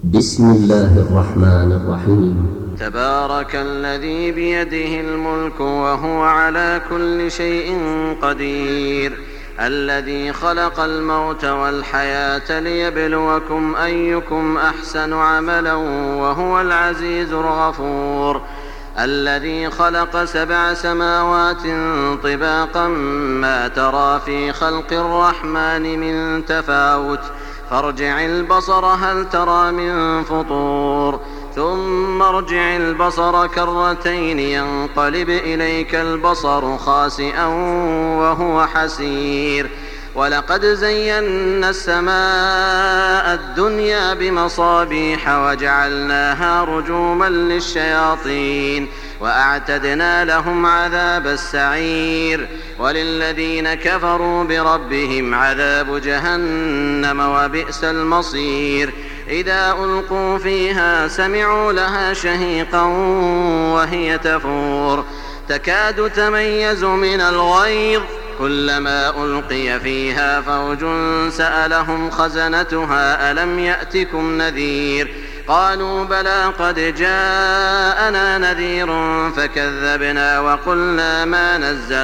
بسم الله الرحمن الرحيم. تبارك الذي بيده الملك وهو على كل شيء قدير، الذي خلق الموت والحياة ليبلوكم أيكم أحسن عملا وهو العزيز الغفور، الذي خلق 7 سماوات طباقا ما ترى في خلق الرحمن من تفاوت، فارجع البصر هل ترى من فطور، ثم ارجع البصر كرتين ينقلب إليك البصر خاسئا وهو حسير، ولقد زينا السماء الدنيا بمصابيح وجعلناها رجوما للشياطين وأعتدنا لهم عذاب السعير، وللذين كفروا بربهم عذاب جهنم وبئس المصير. إذا ألقوا فيها سمعوا لها شهيقا وهي تفور، تكاد تميز من الغيظ، كلما ألقي فيها فوج سألهم خزنتها ألم يأتكم نذير، قالوا بلى قد جاءنا نذير فكذبنا وقلنا ما نزل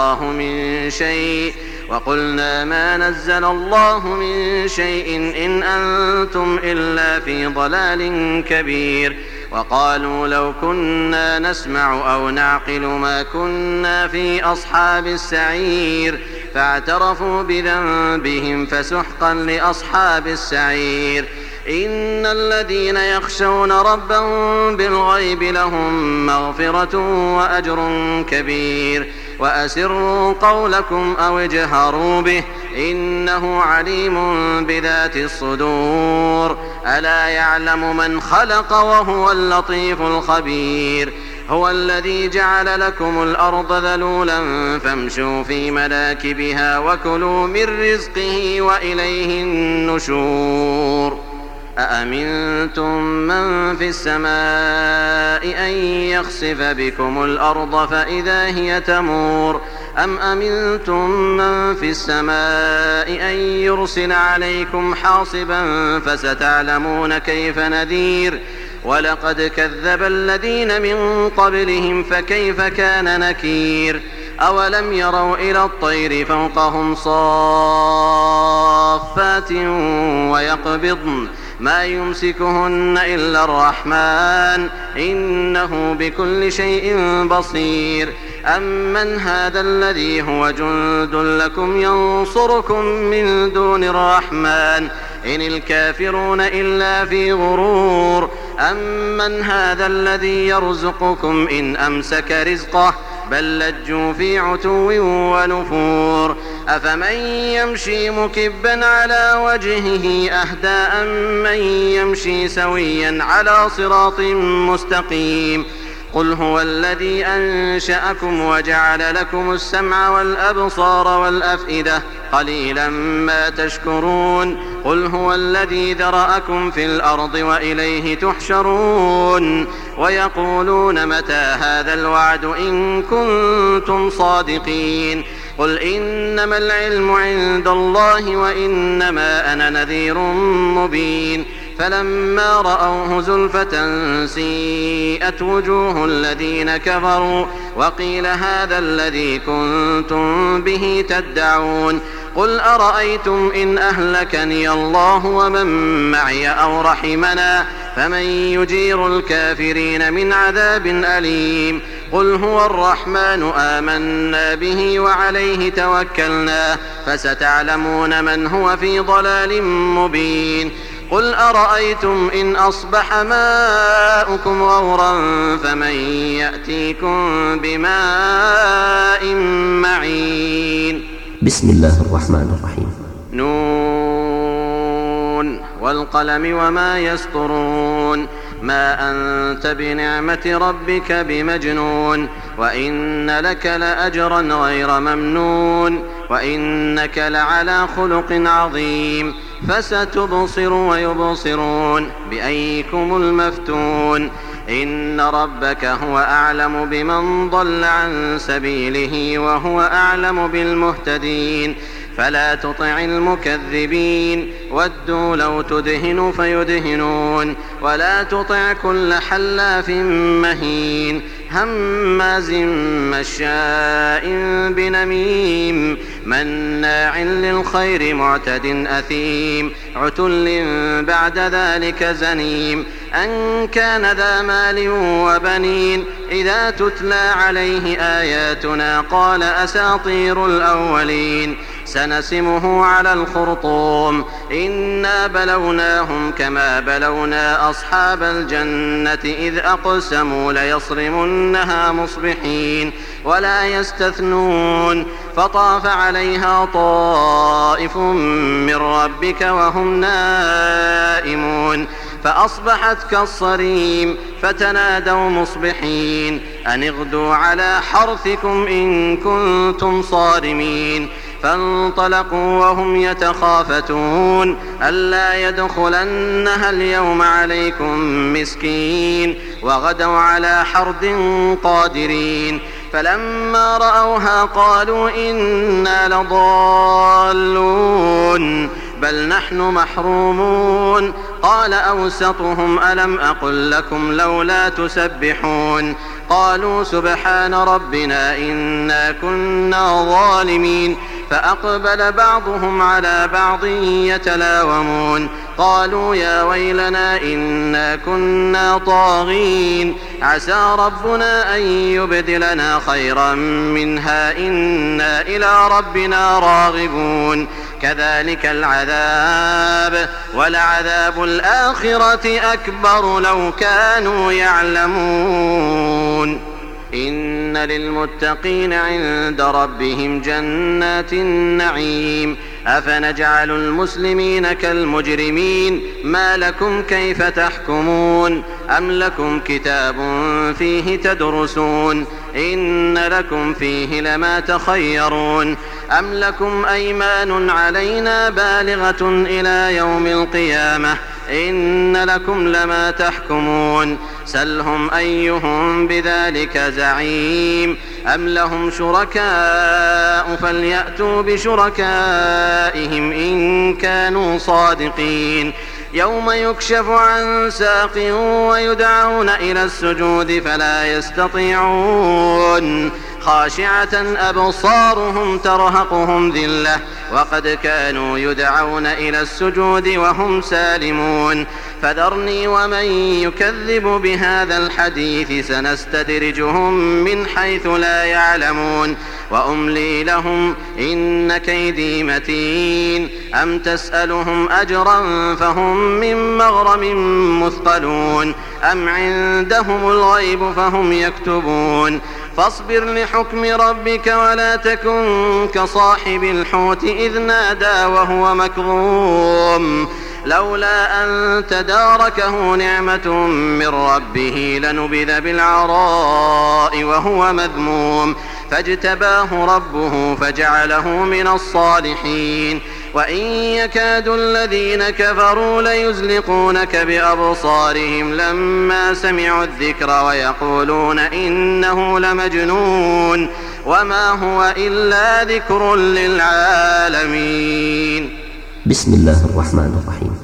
الله من شيء إن أنتم إلا في ضلال كبير، وقالوا لو كنا نسمع أو نعقل ما كنا في أصحاب السعير، فاعترفوا بذنبهم فسحقا لأصحاب السعير. إن الذين يخشون ربهم بالغيب لهم مغفرة وأجر كبير، وأسروا قولكم أو اجهروا به إنه عليم بذات الصدور، ألا يعلم من خلق وهو اللطيف الخبير. هو الذي جعل لكم الأرض ذلولا فامشوا في مناكبها وكلوا من رزقه وإليه النشور. أأمنتم من في السماء أن يخسف بكم الأرض فإذا هي تمور، أم أمنتم من في السماء أن يرسل عليكم حاصبا فستعلمون كيف نذير. ولقد كذب الذين من قبلهم فكيف كان نكير. أولم يروا إلى الطير فوقهم صافات ويقبضن ما يمسكهن إلا الرحمن إنه بكل شيء بصير. أمن هذا الذي هو جند لكم ينصركم من دون الرحمن إن الكافرون إلا في غرور. أمن هذا الذي يرزقكم إن أمسك رزقه بل لجوا في عتو ونفور. أفمن يمشي مكبا على وجهه أهدى أمن يمشي سويا على صراط مستقيم. قل هو الذي أنشأكم وجعل لكم السمع والأبصار والأفئدة قليلا ما تشكرون. قل هو الذي ذرأكم في الأرض وإليه تحشرون. ويقولون متى هذا الوعد إن كنتم صادقين. قل إنما العلم عند الله وإنما أنا نذير مبين. فلما رأوه زلفة سيئت وجوه الذين كفروا وقيل هذا الذي كنتم به تدعون. قل أرأيتم إن أهلكني الله ومن معي أو رحمنا فمن يجير الكافرين من عذاب أليم. قل هو الرحمن آمنا به وعليه توكلنا فستعلمون من هو في ضلال مبين. قل أرأيتم إن أصبح ماؤكم غورا فمن يأتيكم بماء معين. بسم الله الرحمن الرحيم. نون والقلم وما يسطرون. ما أنت بنعمة ربك بمجنون. وإن لك لأجرا غير ممنون. وإنك لعلى خلق عظيم. فستبصر ويبصرون بأيكم المفتون. إن ربك هو أعلم بمن ضل عن سبيله وهو أعلم بالمهتدين. فلا تطع المكذبين ودوا لو تدهن فيدهنون ولا تطع كل حلاف مهين هماز مشاء بنميم مناع للخير معتد أثيم عتل بعد ذلك زنيم أن كان ذا مال وبنين إذا تتلى عليه آياتنا قال أساطير الأولين سنسمه على الخرطوم إنا بلوناهم كما بلونا أصحاب الجنة إذ أقسموا ليصرمنها مصبحين ولا يستثنون فطاف عليها طائف من ربك وهم نائمون فأصبحت كالصريم فتنادوا مصبحين أن اغدوا على حرثكم إن كنتم صارمين فانطلقوا وهم يتخافتون ألا يدخلنها اليوم عليكم مسكين وغدوا على حرد قادرين فلما رأوها قالوا إنا لضالون بل نحن محرومون قال أوسطهم ألم أقل لكم لولا تسبحون قالوا سبحان ربنا إنا كنا ظالمين فأقبل بعضهم على بعض يتلاومون قالوا يا ويلنا إنا كنا طاغين عسى ربنا أن يبدلنا خيرا منها إنا إلى ربنا راغبون كذلك العذاب ولعذاب الآخرة أكبر لو كانوا يعلمون إن للمتقين عند ربهم جنات النعيم أفنجعل المسلمين كالمجرمين ما لكم كيف تحكمون أم لكم كتاب فيه تدرسون إن لكم فيه لما تخيرون أم لكم أيمان علينا بالغة إلى يوم القيامة إن لكم لما تحكمون سلهم أيهم بذلك زعيم أم لهم شركاء فليأتوا بشركائهم إن كانوا صادقين يوم يكشف عن ساق ويدعون إلى السجود فلا يستطيعون خاشعة أبصارهم ترهقهم ذلة وقد كانوا يدعون إلى السجود وهم سالمون فذرني ومن يكذب بهذا الحديث سنستدرجهم من حيث لا يعلمون وأملي لهم إن كيدي متين أم تسألهم أجرا فهم من مغرم مثقلون أم عندهم الغيب فهم يكتبون فاصبر لحكم ربك ولا تكن كصاحب الحوت إذ نادى وهو مكظوم لولا أن تداركه نعمة من ربه لنبذ بالعراء وهو مذموم فاجتباه ربه فجعله من الصالحين وإن يكاد الذين كفروا ليزلقونك بأبصارهم لما سمعوا الذكر ويقولون إنه لمجنون وما هو إلا ذكر للعالمين. بسم الله الرحمن الرحيم.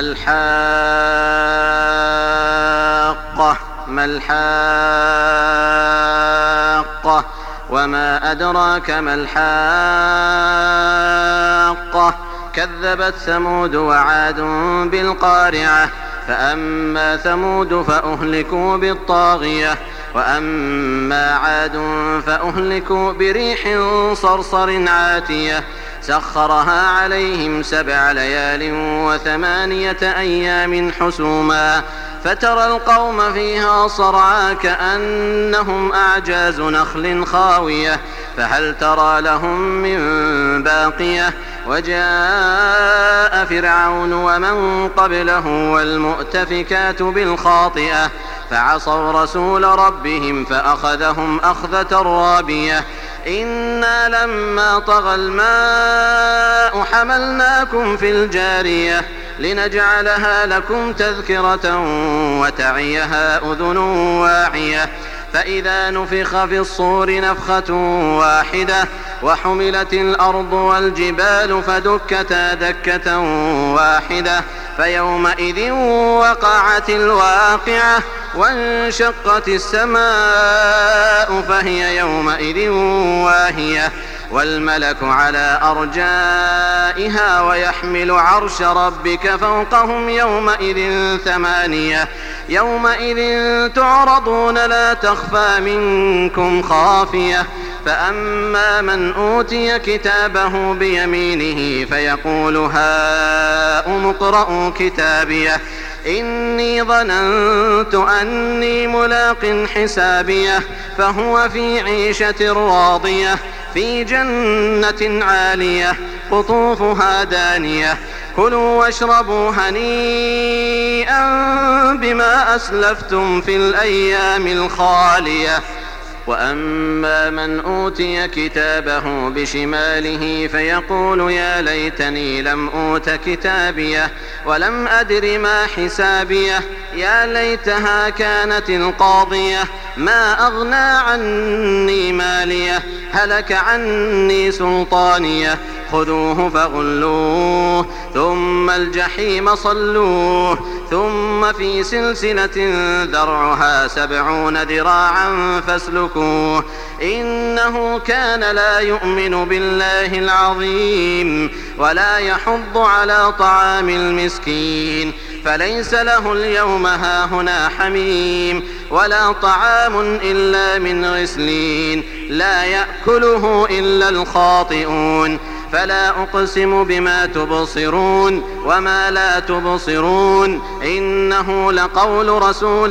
الحاقة ما الحاقة وما أدراك ما الحاقة كذبت ثمود وعاد بالقارعة فأما ثمود فأهلكوا بالطاغية وأما عاد فأهلكوا بريح صرصر عاتية سخرها عليهم 7 ليال و8 أيام حسوما فترى القوم فيها صرعى كأنهم أعجاز نخل خاوية فهل ترى لهم من باقية وجاء فرعون ومن قبله والمؤتفكات بالخاطئة فعصوا رسول ربهم فأخذهم أخذة رابية إنا لما طغى الماء حملناكم في الجارية لنجعلها لكم تذكرة وتعيها أذن واعية فإذا نفخ في الصور نفخة واحدة وحملت الأرض والجبال فدكتا دكة واحدة فيومئذ وقعت الواقعة وانشقت السماء فهي يومئذ واهية والملك على أرجائها ويحمل عرش ربك فوقهم يومئذ ثمانية يومئذ تعرضون لا تخفى منكم خافية فأما من أوتي كتابه بيمينه فيقول هاؤم اقرءوا كتابيه إني ظننت أني ملاق حسابيه فهو في عيشة راضية في جنة عالية قطوفها دانية كلوا واشربوا هنيئا بما أسلفتم في الأيام الخالية وأما من أوتي كتابه بشماله فيقول يا ليتني لم أوت كتابيه ولم أدر ما حسابيه يا ليتها كانت القاضية ما أغنى عني ماليه هلك عني سلطانيه خذوه فغلوه ثم الجحيم صلوه ثم في سلسلة ذرعها 70 ذراعا فاسلكوه إنه كان لا يؤمن بالله العظيم ولا يحض على طعام المسكين فليس له اليوم هاهنا حميم ولا طعام إلا من غسلين لا يأكله إلا الخاطئون فلا أقسم بما تبصرون وما لا تبصرون إنه لقول رسول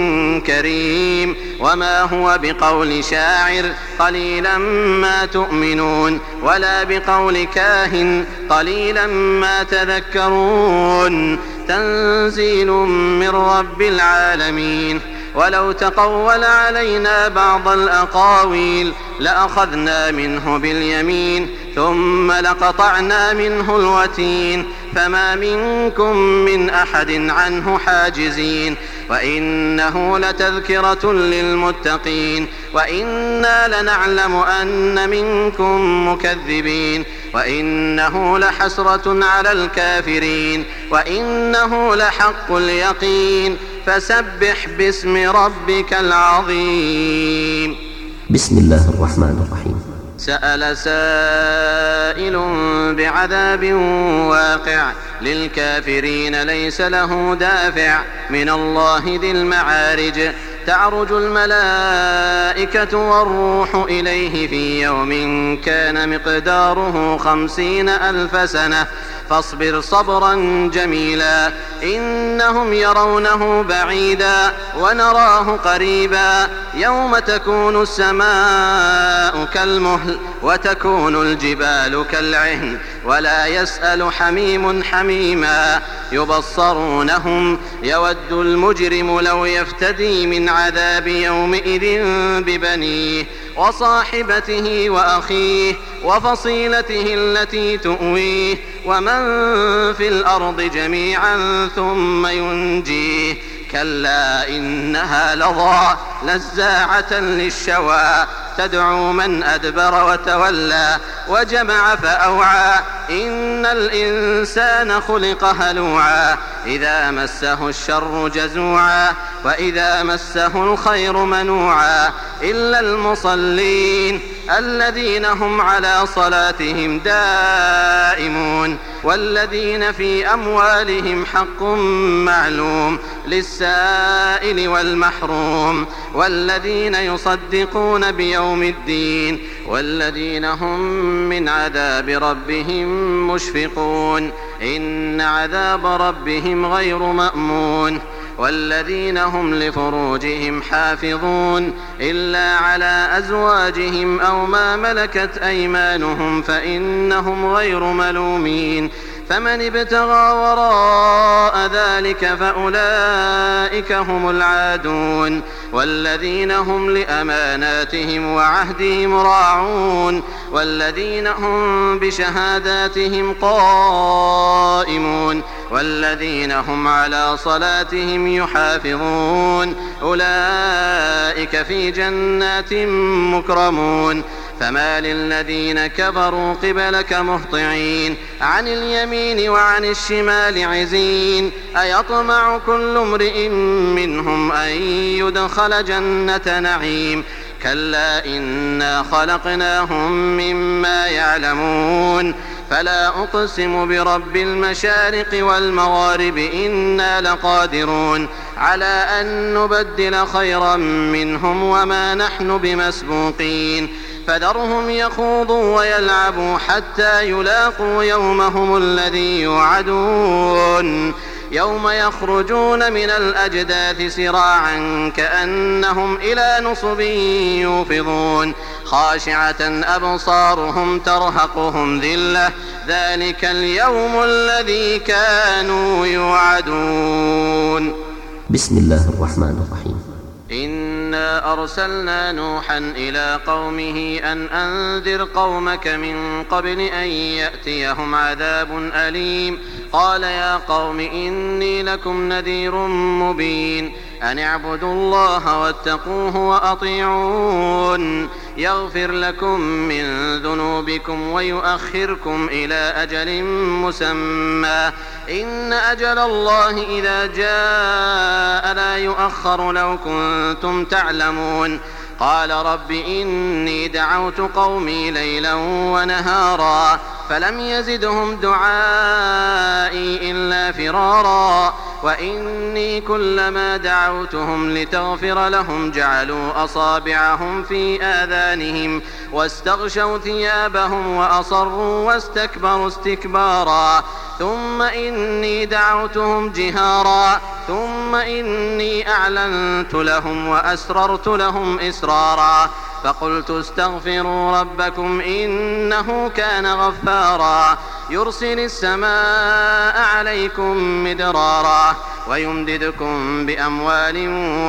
كريم وما هو بقول شاعر قليلا ما تؤمنون ولا بقول كاهن قليلا ما تذكرون تنزيل من رب العالمين ولو تقول علينا بعض الأقاويل لأخذنا منه باليمين ثم لقطعنا منه الوتين فما منكم من أحد عنه حاجزين وإنه لتذكرة للمتقين وإنا لنعلم أن منكم مكذبين وإنه لحسرة على الكافرين وإنه لحق اليقين فسبح باسم ربك العظيم. بسم الله الرحمن الرحيم. سأل سائل بعذاب واقع للكافرين ليس له دافع من الله ذي المعارج تعرج الملائكة والروح إليه في يوم كان مقداره 50,000 سنة فاصبر صبرا جميلا إنهم يرونه بعيدا ونراه قريبا يوم تكون السماء كالمهل وتكون الجبال كالعهن ولا يسأل حميم حميما يبصرونهم يود المجرم لو يفتدي من عذاب يومئذ ببنيه وصاحبته وأخيه وفصيلته التي تؤويه ومن في الأرض جميعا ثم ينجيه كلا إنها لظى نزاعة للشوى تدعو من أدبر وتولى وجمع فأوعى إن الإنسان خلق هلوعا إذا مسه الشر جزوعا وإذا مسه الخير منوعا إلا المصلين الذين هم على صلاتهم دائمون والذين في أموالهم حق معلوم للسائل والمحروم والذين يصدقون بيوم الدين والذين هم من عذاب ربهم مشفقون إن عذاب ربهم غير مأمون والذين هم لفروجهم حافظون إلا على أزواجهم أو ما ملكت أيمانهم فإنهم غير ملومين فمن ابتغى وراء ذلك فأولئك هم العادون والذين هم لأماناتهم وعهدهم راعون والذين هم بشهاداتهم قائمون والذين هم على صلاتهم يحافظون أولئك في جنات مكرمون فما للذين كفروا قبلك مهطعين عن اليمين وعن الشمال عزين أيطمع كل امرئ منهم أن يدخل جنة نعيم كلا إنا خلقناهم مما يعلمون فلا أقسم برب المشارق والمغارب إنا لقادرون على أن نبدل خيرا منهم وما نحن بمسبوقين فذرهم يخوضوا ويلعبوا حتى يلاقوا يومهم الذي يوعدون يوم يخرجون من الأجداث سراعا كأنهم إلى نصب يوفضون خاشعة أبصارهم ترهقهم ذلة ذلك اليوم الذي كانوا يوعدون. بسم الله الرحمن الرحيم. إنا أرسلنا نوحا إلى قومه أن أنذر قومك من قبل أن يأتيهم عذاب أليم قال يا قوم إني لكم نذير مبين أن اعبدوا الله واتقوه وأطيعون يغفر لكم من ذنوبكم ويؤخركم إلى أجل مسمى إن أجل الله إذا جاء لا يؤخر لو كنتم تعلمون قال رب إني دعوت قومي ليلا ونهارا فلم يزدهم دعائي إلا فرارا وإني كلما دعوتهم لتغفر لهم جعلوا أصابعهم في آذانهم واستغشوا ثيابهم وأصروا واستكبروا استكبارا ثم إني دعوتهم جهارا ثم إني أعلنت لهم وأسررت لهم إسرارا فقلت استغفروا ربكم إنه كان غفارا يرسل السماء عليكم مدرارا ويمددكم بأموال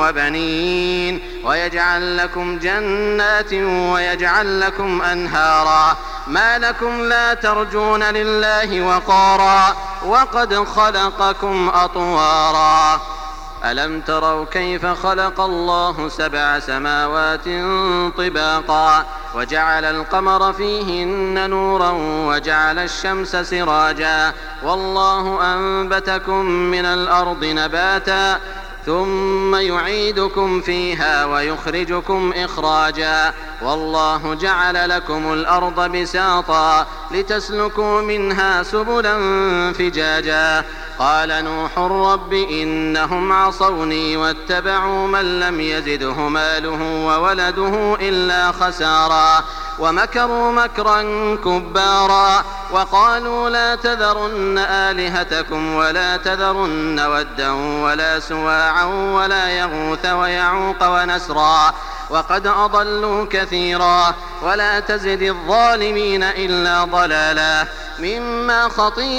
وبنين ويجعل لكم جنات ويجعل لكم أنهارا ما لكم لا ترجون لله وقارا وقد خلقكم أطوارا ألم تروا كيف خلق الله 7 سماوات طباقا وجعل القمر فيهن نورا وجعل الشمس سراجا والله أنبتكم من الأرض نباتا ثم يعيدكم فيها ويخرجكم إخراجا والله جعل لكم الأرض بساطا لتسلكوا منها سبلا فجاجا قال نوح رب إنهم عصوني واتبعوا من لم يزده ماله وولده إلا خسارا ومكروا مكرا كبارا وقالوا لا تذرن آلهتكم ولا تذرن ودا ولا سواعا ولا يغوث ويعوق ونسرا وقد أضلوا كثيرا ولا تزد الظالمين إلا ضلالا مما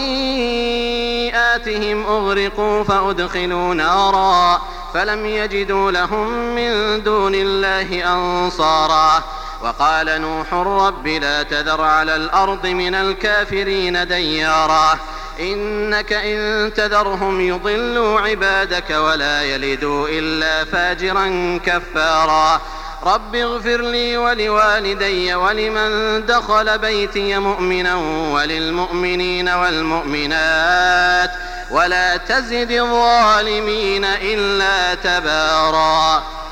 خطيئاتهم أغرقوا فأدخلوا نارا فلم يجدوا لهم من دون الله أنصارا وقال نوح رب لا تذر على الأرض من الكافرين ديارا إنك إن تذرهم يضلوا عبادك ولا يلدوا إلا فاجرا كفارا رب اغفر لي ولوالدي ولمن دخل بيتي مؤمنا وللمؤمنين والمؤمنات ولا تزد الظالمين إلا تبارا.